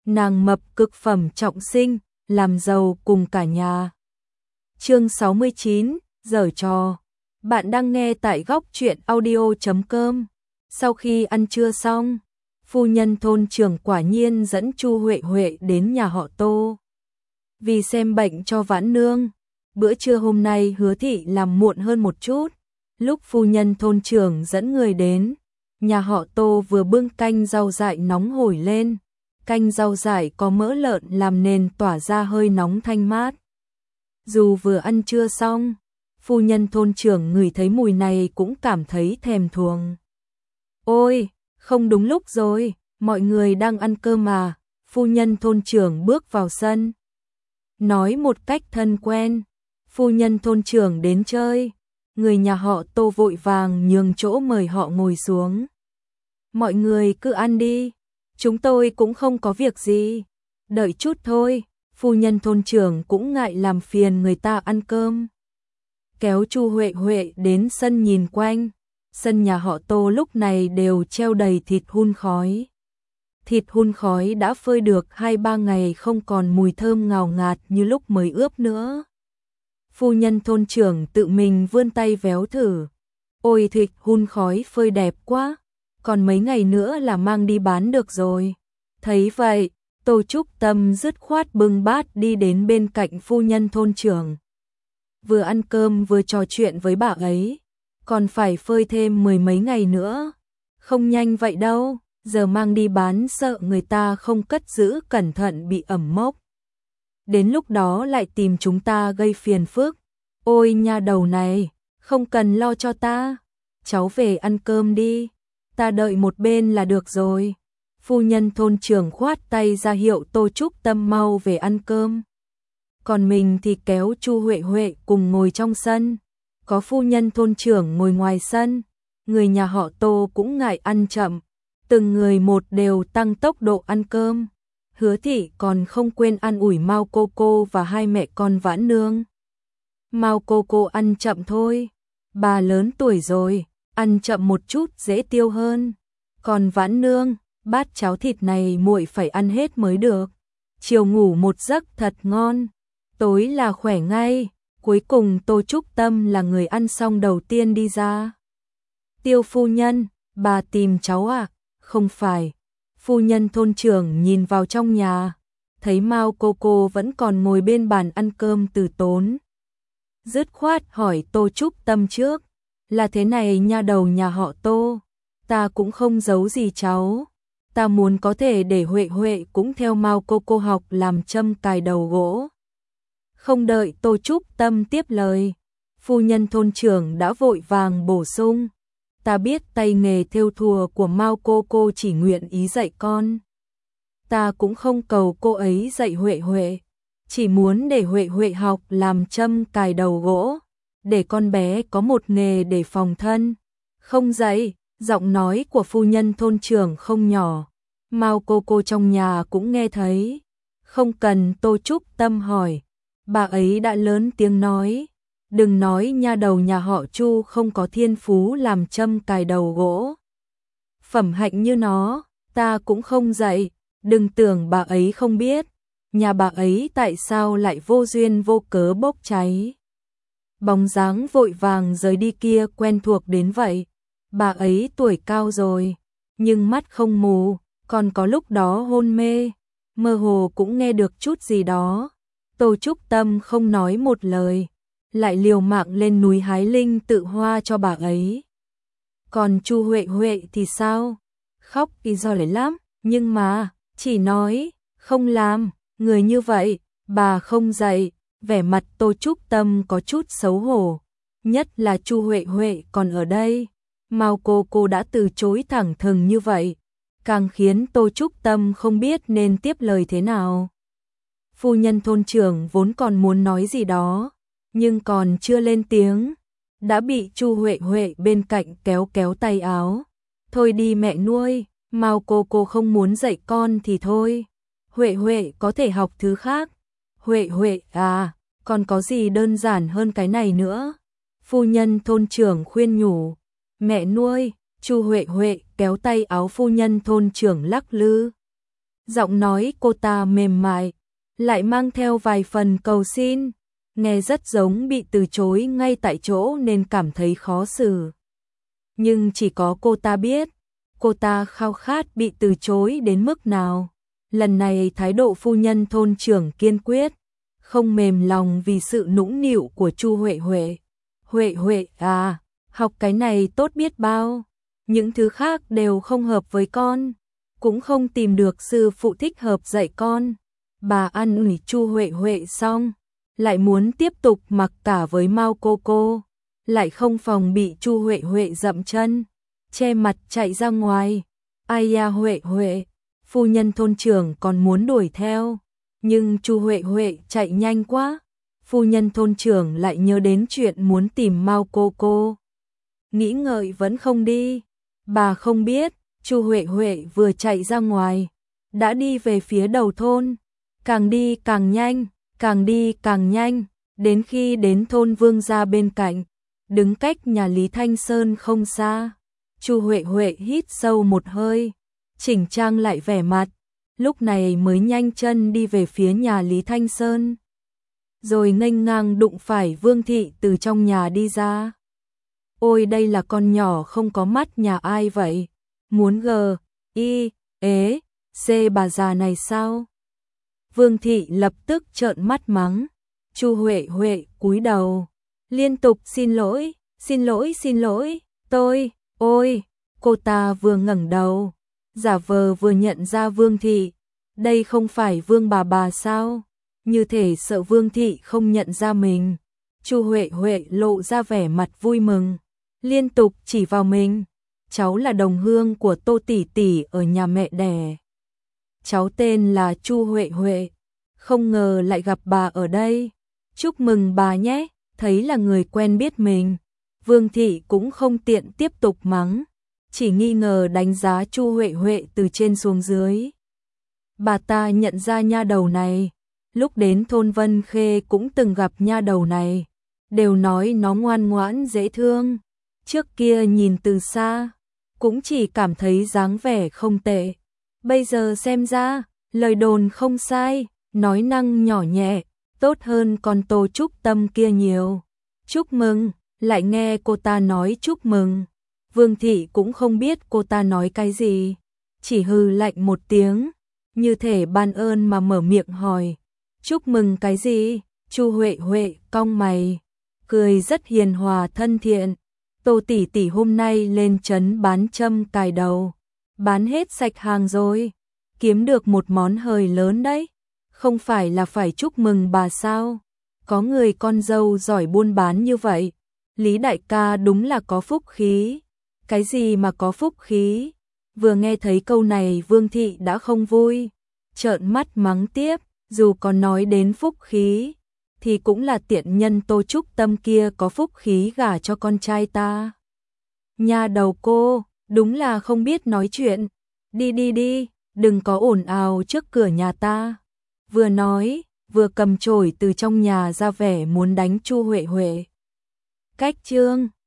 nàng mập cực phẩm trọng sinh, làm giàu cùng cả nhà. Chương 69, giở trò. Bạn đang nghe tại góc truyện audio.com. Sau khi ăn trưa xong, phu nhân thôn trưởng quả nhiên dẫn Chu Huệ Huệ đến nhà họ Tô. Vì xem bệnh cho Vãn Nương, bữa trưa hôm nay Hứa thị làm muộn hơn một chút. Lúc phu nhân thôn trưởng dẫn người đến, nhà họ Tô vừa bưng canh rau dại nóng hổi lên. Canh rau dại có mỡ lợn làm nền tỏa ra hơi nóng thanh mát. Dù vừa ăn trưa xong, phu nhân thôn trưởng ngửi thấy mùi này cũng cảm thấy thèm thuồng. Ôi, không đúng lúc rồi, mọi người đang ăn cơm mà. Phu nhân thôn trưởng bước vào sân, nói một cách thân quen, phu nhân thôn trưởng đến chơi. Người nhà họ Tô vội vàng nhường chỗ mời họ ngồi xuống. Mọi người cứ ăn đi, chúng tôi cũng không có việc gì, đợi chút thôi. Phu nhân thôn trưởng cũng ngại làm phiền người ta ăn cơm. Kéo Chu Huệ Huệ đến sân nhìn quanh, sân nhà họ Tô lúc này đều treo đầy thịt hun khói. Thịt hun khói đã phơi được 2-3 ngày không còn mùi thơm ngào ngạt như lúc mới ướp nữa. Phu nhân thôn trưởng tự mình vươn tay véo thử. Ôi thịt hun khói phơi đẹp quá, còn mấy ngày nữa là mang đi bán được rồi. Thấy vậy, Tô Trúc Tâm dứt khoát bưng bát đi đến bên cạnh phu nhân thôn trưởng. Vừa ăn cơm vừa trò chuyện với bà ấy, còn phải phơi thêm 10 mấy ngày nữa. Không nhanh vậy đâu, giờ mang đi bán sợ người ta không cất giữ cẩn thận bị ẩm mốc. Đến lúc đó lại tìm chúng ta gây phiền phức. Ôi nha đầu này, không cần lo cho ta, cháu về ăn cơm đi, ta đợi một bên là được rồi. Phu nhân thôn trưởng khoát tay ra hiệu Tô Trúc Tâm mau về ăn cơm. Còn mình thì kéo Chu Huệ Huệ cùng ngồi trong sân. Có phu nhân thôn trưởng ngồi ngoài sân, người nhà họ Tô cũng ngại ăn chậm, từng người một đều tăng tốc độ ăn cơm. Hứa thị còn không quên ăn ủi Mao cô cô và hai mẹ con Vãn Nương. Mao cô cô ăn chậm thôi, bà lớn tuổi rồi, ăn chậm một chút dễ tiêu hơn. Còn Vãn Nương, bát cháo thịt này muội phải ăn hết mới được. Chiều ngủ một giấc thật ngon, tối là khỏe ngay. Cuối cùng Tô Trúc Tâm là người ăn xong đầu tiên đi ra. Tiêu phu nhân, bà tìm cháu à? Không phải. Phu nhân thôn trưởng nhìn vào trong nhà, thấy Mao cô cô vẫn còn ngồi bên bàn ăn cơm từ tốn. Dứt khoát hỏi Tô Trúc Tâm trước, là thế này nha đầu nhà họ Tô, ta cũng không giấu gì cháu. Ta muốn có thể để Huệ Huệ cũng theo Mao cô cô học làm châm cài đầu gỗ. Không đợi Tô Trúc Tâm tiếp lời, phu nhân thôn trưởng đã vội vàng bổ sung. Ta biết tay nghề thêu thùa của Mao cô cô chỉ nguyện ý dạy con. Ta cũng không cầu cô ấy dạy Huệ Huệ, chỉ muốn để Huệ Huệ học làm châm cài đầu gỗ, để con bé có một nghề để phòng thân. Không dạy, giọng nói của phu nhân thôn trưởng không nhỏ. Mao cô cô trong nhà cũng nghe thấy. Không cần Tô Trúc Tâm hỏi, bà ấy đã lớn tiếng nói. Đừng nói nha đầu nhà họ Chu không có thiên phú làm châm cài đầu gỗ. Phẩm hạnh như nó, ta cũng không dạy. Đừng tưởng bà ấy không biết, nhà bà ấy tại sao lại vô duyên vô cớ bốc cháy. Bóng dáng vội vàng rời đi kia quen thuộc đến vậy. Bà ấy tuổi cao rồi, nhưng mắt không mù, còn có lúc đó hôn mê, mơ hồ cũng nghe được chút gì đó. Tô Trúc Tâm không nói một lời, lại liều mạng lên núi hái linh tự hoa cho bà ấy. Còn Chu Huệ Huệ thì sao? Khóc thì do lấy lắm, nhưng mà chỉ nói, không làm, người như vậy, bà không dạy. Vẻ mặt Tô Trúc Tâm có chút xấu hổ, nhất là Chu Huệ Huệ còn ở đây. Mao cô đã từ chối thẳng thừng như vậy, càng khiến Tô Trúc Tâm không biết nên tiếp lời thế nào. Phu nhân thôn trưởng vốn còn muốn nói gì đó, nhưng còn chưa lên tiếng, đã bị Chu Huệ Huệ bên cạnh kéo kéo tay áo. Thôi đi mẹ nuôi, Mao cô không muốn dạy con thì thôi. Huệ Huệ có thể học thứ khác. Huệ Huệ à, còn có gì đơn giản hơn cái này nữa? Phu nhân thôn trưởng khuyên nhủ. Mẹ nuôi, Chu Huệ Huệ kéo tay áo phu nhân thôn trưởng lắc lư. Giọng nói cô ta mềm mại, lại mang theo vài phần cầu xin, nghe rất giống bị từ chối ngay tại chỗ nên cảm thấy khó xử. Nhưng chỉ có cô ta biết, cô ta khao khát bị từ chối đến mức nào. Lần này thái độ phu nhân thôn trưởng kiên quyết, không mềm lòng vì sự nũng nịu của Chu Huệ Huệ. Huệ Huệ à, học cái này tốt biết bao, những thứ khác đều không hợp với con, cũng không tìm được sư phụ thích hợp dạy con. Bà an ủi Chu Huệ Huệ xong, lại muốn tiếp tục mặc cả với Mao cô, lại không phòng bị Chu Huệ Huệ dậm chân, che mặt chạy ra ngoài. Ai da Huệ Huệ, phu nhân thôn trưởng còn muốn đuổi theo, nhưng Chu Huệ Huệ chạy nhanh quá. Phu nhân thôn trưởng lại nhớ đến chuyện muốn tìm Mao cô. Nghĩ ngợi vẫn không đi. Bà không biết, Chu Huệ Huệ vừa chạy ra ngoài, đã đi về phía đầu thôn, càng đi càng nhanh, càng đi càng nhanh, đến khi đến thôn Vương gia bên cạnh, đứng cách nhà Lý Thanh Sơn không xa. Chu Huệ Huệ hít sâu một hơi, chỉnh trang lại vẻ mặt, lúc này mới nhanh chân đi về phía nhà Lý Thanh Sơn. Rồi nghênh ngang đụng phải Vương thị từ trong nhà đi ra. Ôi đây là con nhỏ không có mắt nhà ai vậy? Muốn C bà già này sao? Vương thị lập tức trợn mắt mắng. Chu Huệ Huệ cúi đầu, liên tục xin lỗi, ôi, cô ta vừa ngẩng đầu, giả vờ vừa nhận ra Vương thị, đây không phải Vương bà sao? Như thể sợ Vương thị không nhận ra mình. Chu Huệ Huệ lộ ra vẻ mặt vui mừng, liên tục chỉ vào mình. Cháu là đồng hương của Tô tỷ tỷ ở nhà mẹ đẻ. Cháu tên là Chu Huệ Huệ, không ngờ lại gặp bà ở đây. Chúc mừng bà nhé, thấy là người quen biết mình. Vương thị cũng không tiện tiếp tục mắng, chỉ nghi ngờ đánh giá Chu Huệ Huệ từ trên xuống dưới. Bà ta nhận ra nha đầu này, lúc đến thôn Vân Khê cũng từng gặp nha đầu này, đều nói nó ngoan ngoãn dễ thương. Trước kia nhìn từ xa, cũng chỉ cảm thấy dáng vẻ không tệ. Bây giờ xem ra, lời đồn không sai, nói năng nhỏ nhẹ, tốt hơn con Tô Trúc Tâm kia nhiều. Chúc mừng, lại nghe cô ta nói chúc mừng. Vương thị cũng không biết cô ta nói cái gì, chỉ hừ lạnh một tiếng, như thể ban ơn mà mở miệng hỏi. Chúc mừng cái gì? Chu Huệ Huệ cong mày, cười rất hiền hòa thân thiện. Tô tỷ tỷ hôm nay lên trấn bán châm cài đầu, bán hết sạch hàng rồi, kiếm được một món hời lớn đấy. Không phải là phải chúc mừng bà sao? Có người con dâu giỏi buôn bán như vậy, Lý đại ca đúng là có phúc khí. Cái gì mà có phúc khí? Vừa nghe thấy câu này Vương thị đã không vui, trợn mắt mắng tiếp, dù có nói đến phúc khí, thì cũng là tiện nhân Tô Trúc Tâm kia có phúc khí gả cho con trai ta. Nhà đầu cô, đúng là không biết nói chuyện. Đi, đừng có ồn ào trước cửa nhà ta. Vừa nói, vừa cầm chổi từ trong nhà ra vẻ muốn đánh Chu Huệ Huệ. Cách chương